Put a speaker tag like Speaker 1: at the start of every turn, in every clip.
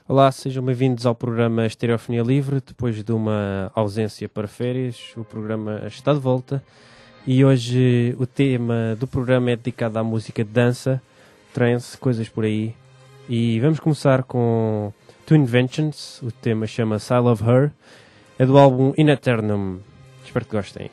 Speaker 1: Olá, sejam bem-vindos ao programa Estereofonia Livre. Depois de uma ausência para férias, o programa está de volta e hoje o tema do programa é dedicado à música de dança, trance, coisas por aí. E vamos começar com Two Inventions, o tema chama-se I Love Her, é do álbum In Eternum. Espero que gostem.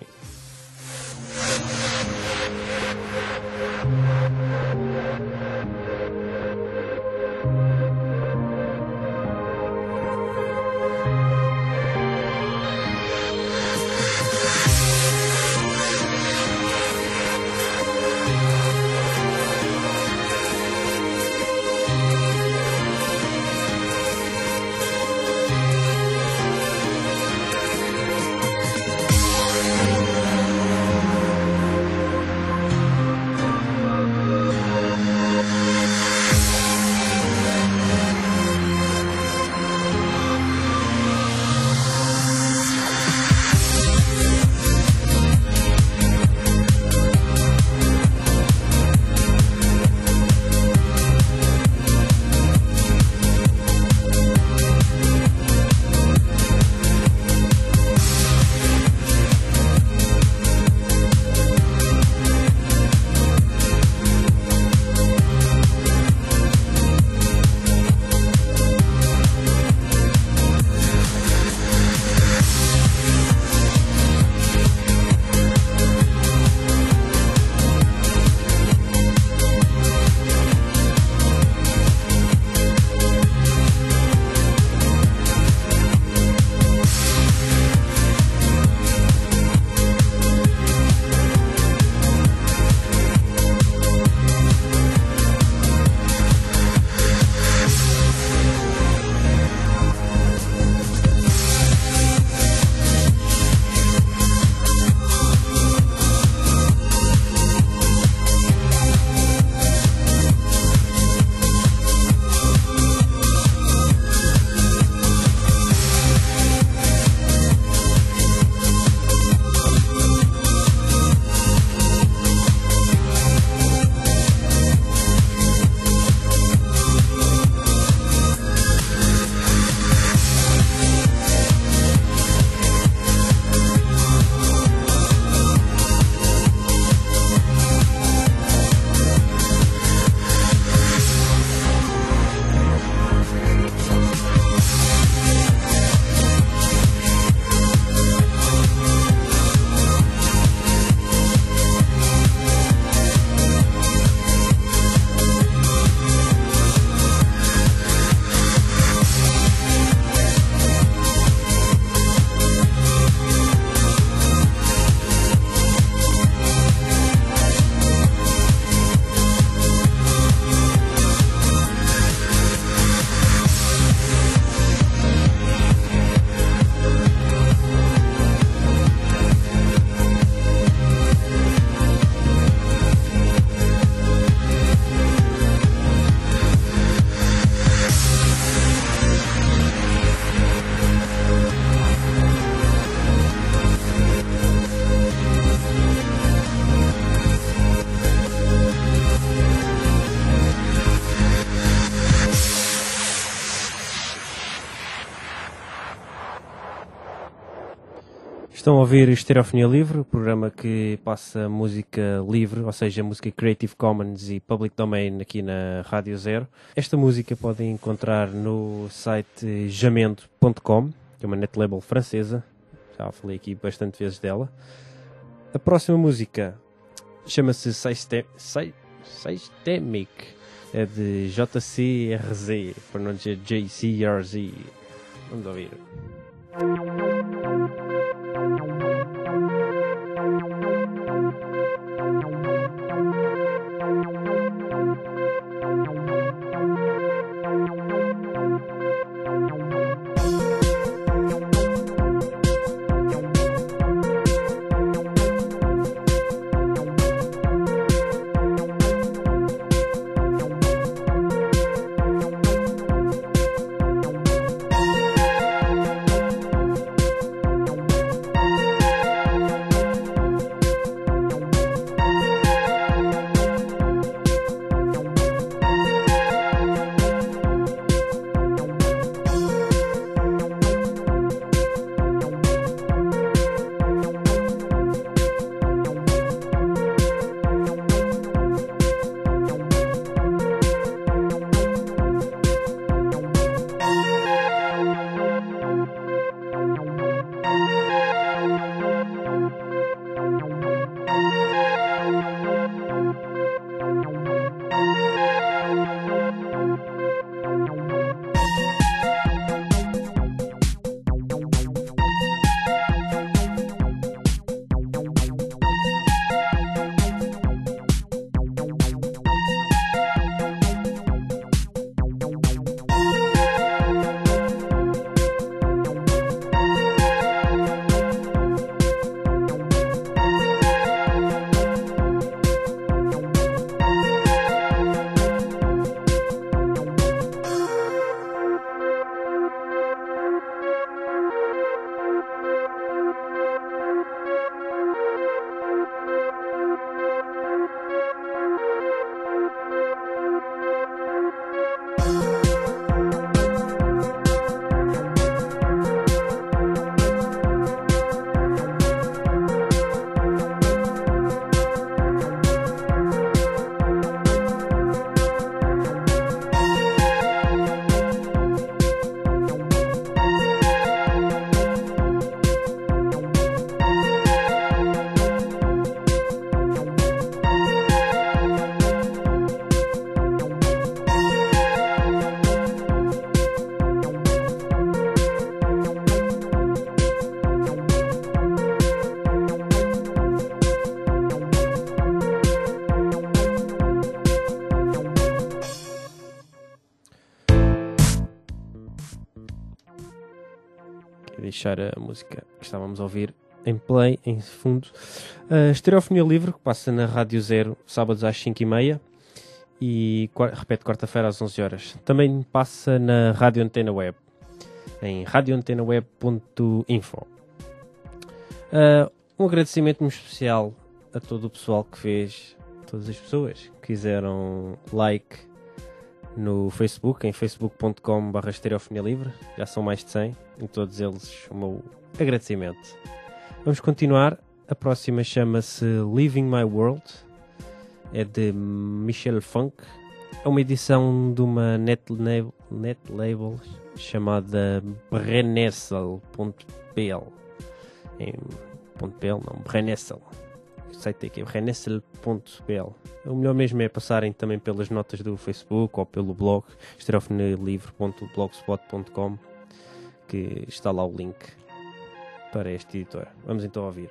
Speaker 1: Estão a ouvir Estereofonia Livre, o programa que passa música livre, ou seja, música Creative Commons e Public Domain aqui na Rádio Zero. Esta música podem encontrar no site jamendo.com, que é uma netlabel francesa, já falei aqui bastante vezes dela. A próxima música chama-se Systemic, é de JCRZ, para não dizer JCRZ. Vamos ouvir. deixar a música que estávamos a ouvir em play, em fundo. Estereofonia Livre, que passa na Rádio Zero, sábados às 5h30 e repete quarta-feira às 11 horas. Também passa na Rádio Antena Web, em radioantenaweb.info. Um agradecimento muito especial a todo o pessoal que fez, todas as pessoas que fizeram like no Facebook, em facebook.com/estereofonia livre. Já são mais de 100, em todos eles o meu agradecimento. Vamos continuar. A próxima chama-se Living My World, é de Michel Funk. É uma edição de uma net label chamada Brenessel.pl. Brenessel. O site aqui é Brenessel.pl. O melhor mesmo é passarem também pelas notas do Facebook ou pelo blog estereofonialivre.blogspot.com, que está lá o link para este editor. Vamos então ouvir.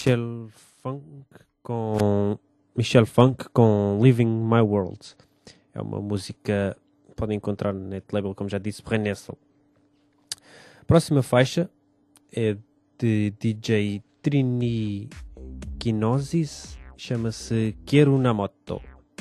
Speaker 1: Michel Funk com Living My World. É uma música que podem encontrar no net label, como já disse, Brenessel. A próxima faixa é de DJ Trini Kinosis, chama-se Quero una Moto.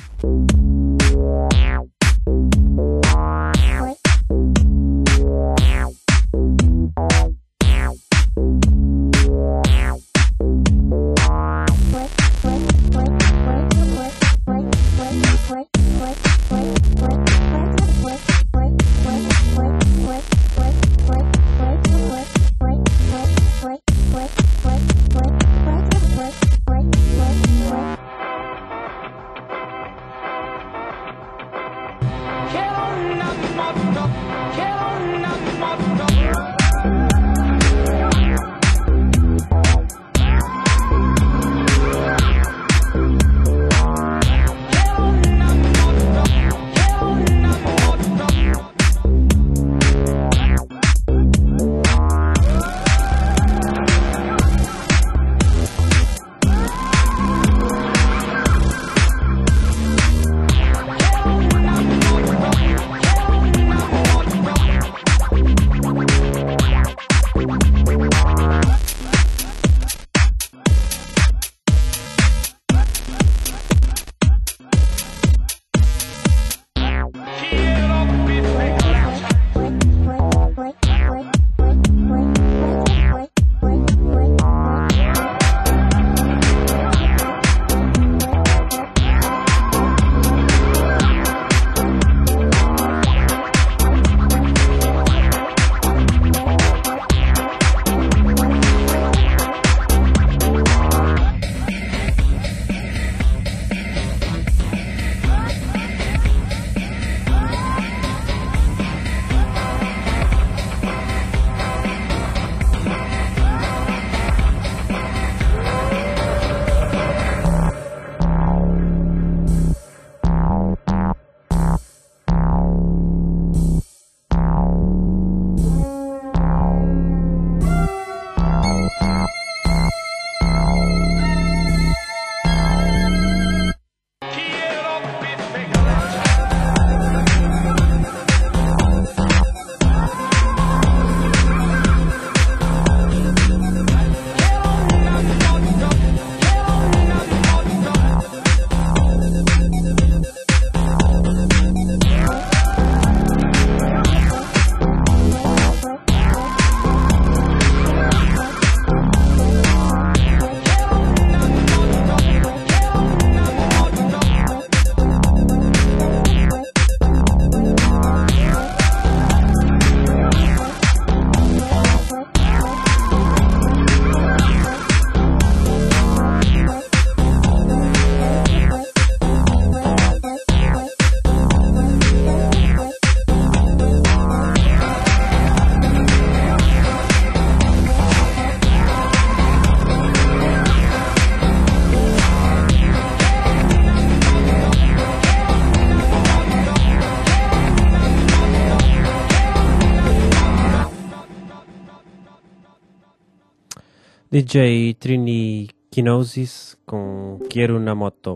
Speaker 1: DJ Trini Kinosis com Quero una Moto.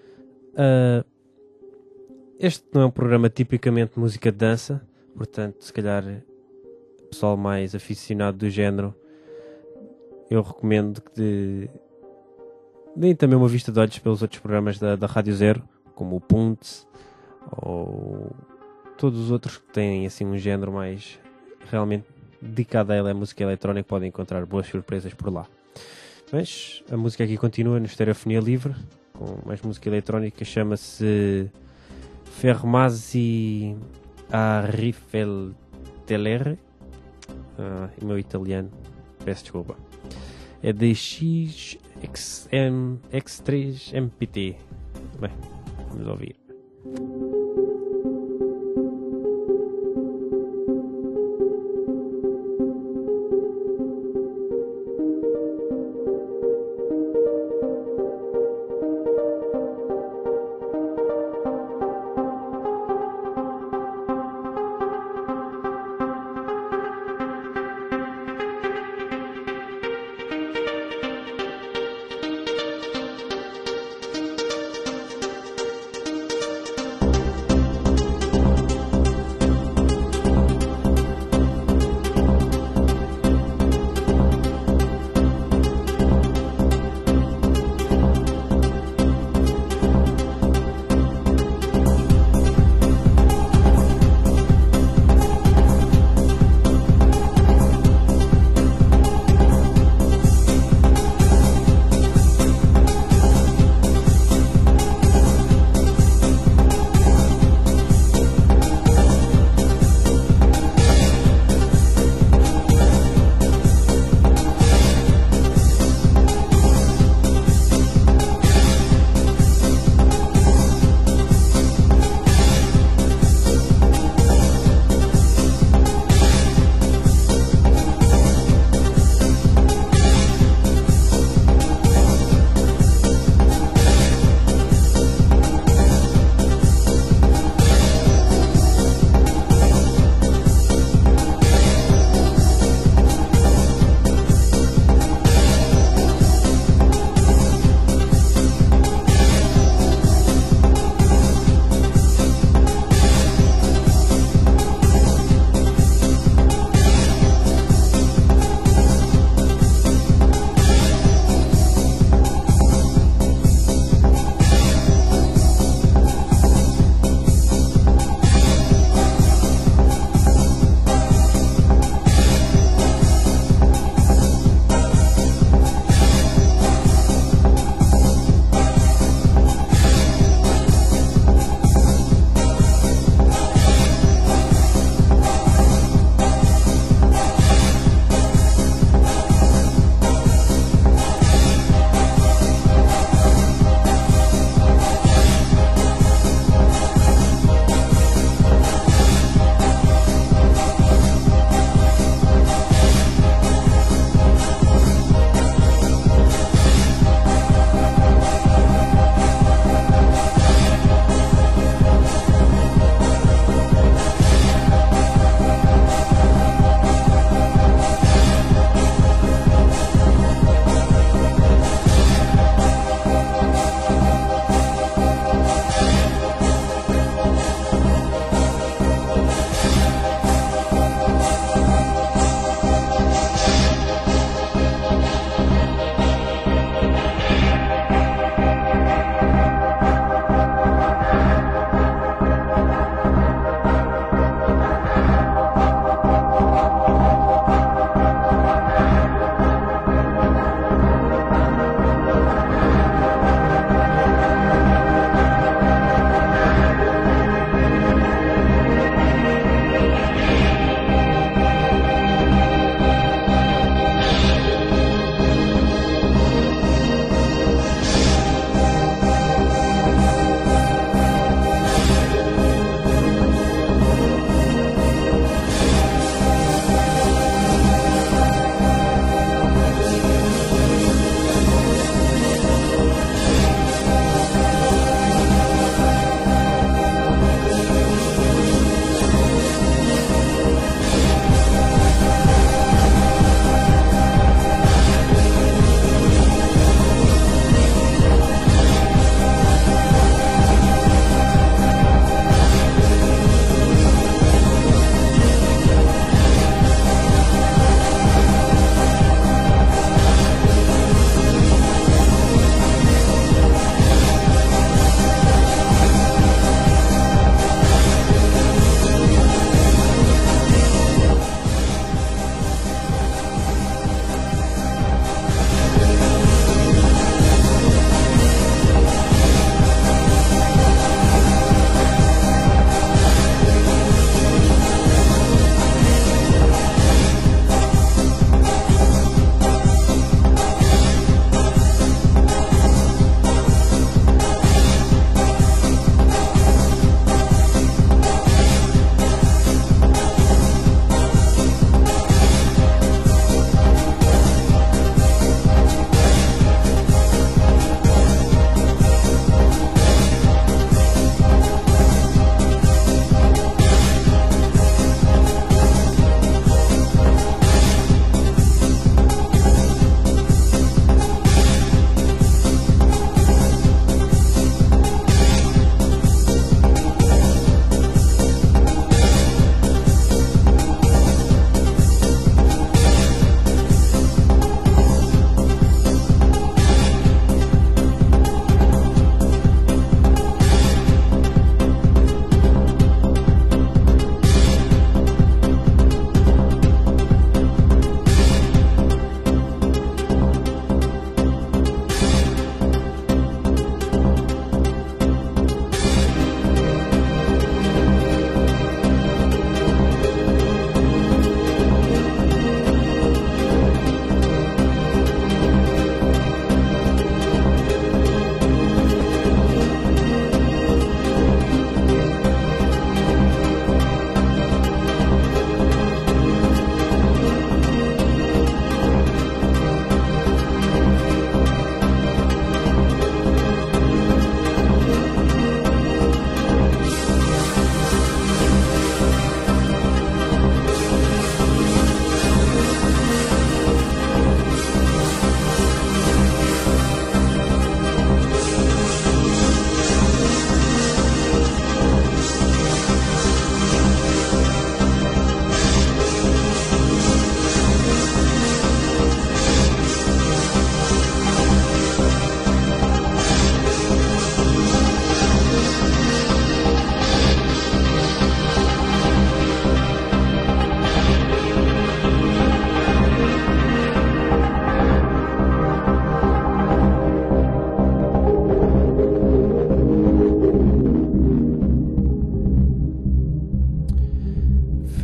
Speaker 1: Este não é um programa tipicamente música de dança, portanto, se calhar, pessoal mais aficionado do género, eu recomendo que deem também uma vista de olhos pelos outros programas da Rádio Zero, como o Punts, ou todos os outros que têm assim um género mais realmente dedicado à música eletrónica. Podem encontrar boas surpresas por lá. Mas a música aqui continua no Stereofonia Livre, com mais música eletrónica, chama-se Fermasi a Riffelteller. O meu italiano, peço desculpa. É de X3MPT. Bem, vamos ouvir.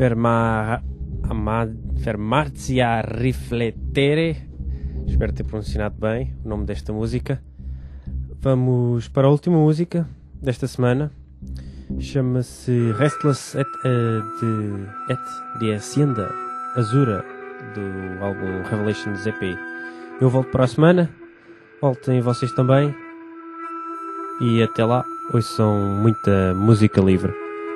Speaker 1: Fermarsi a Riflettere. Espero ter pronunciado bem o nome desta música. Vamos para a última música desta semana. Chama-se Restless de Hacienda Azura, do álbum Revelations EP. Eu volto para a semana. Voltem vocês também. E até lá, ouçam muita música livre.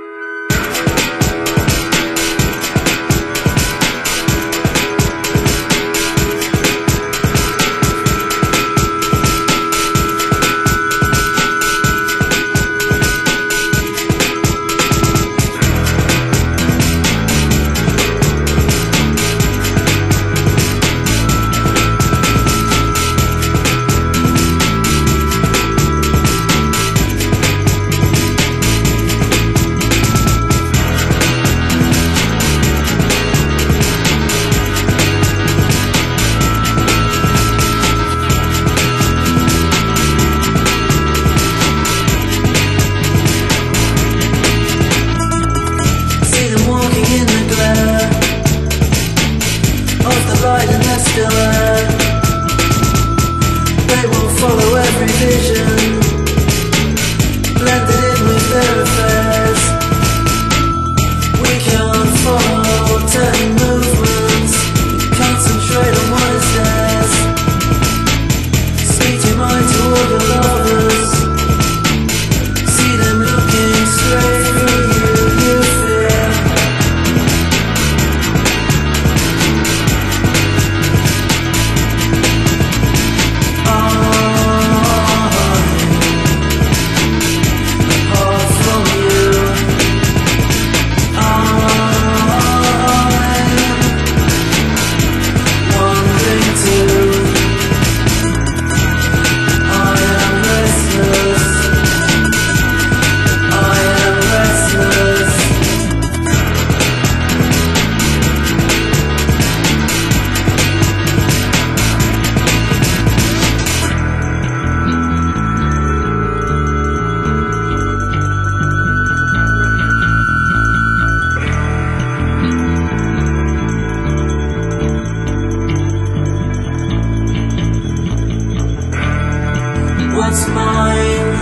Speaker 2: What's mine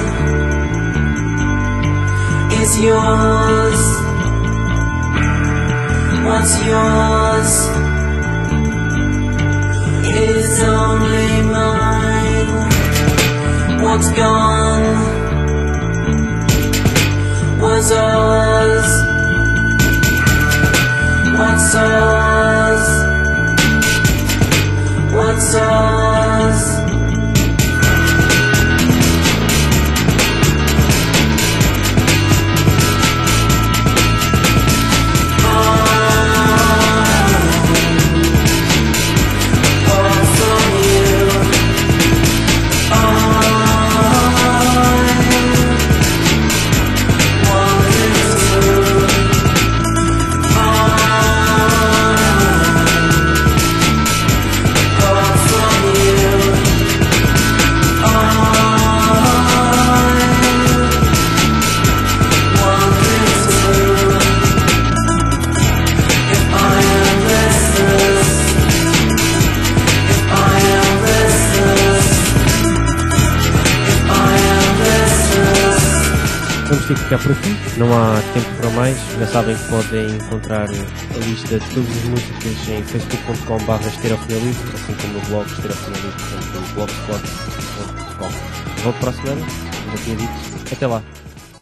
Speaker 2: is yours. What's yours is only mine. What's gone was ours. What's ours? What's ours?
Speaker 1: Vamos ter que ficar por aqui, não há tempo para mais. Já sabem que podem encontrar a lista de todas as músicas em facebook.com/estereofonialismo, assim como no blog estereofonialismo.blogspot.com. Volto para a semana, como já tinha dito. Até lá.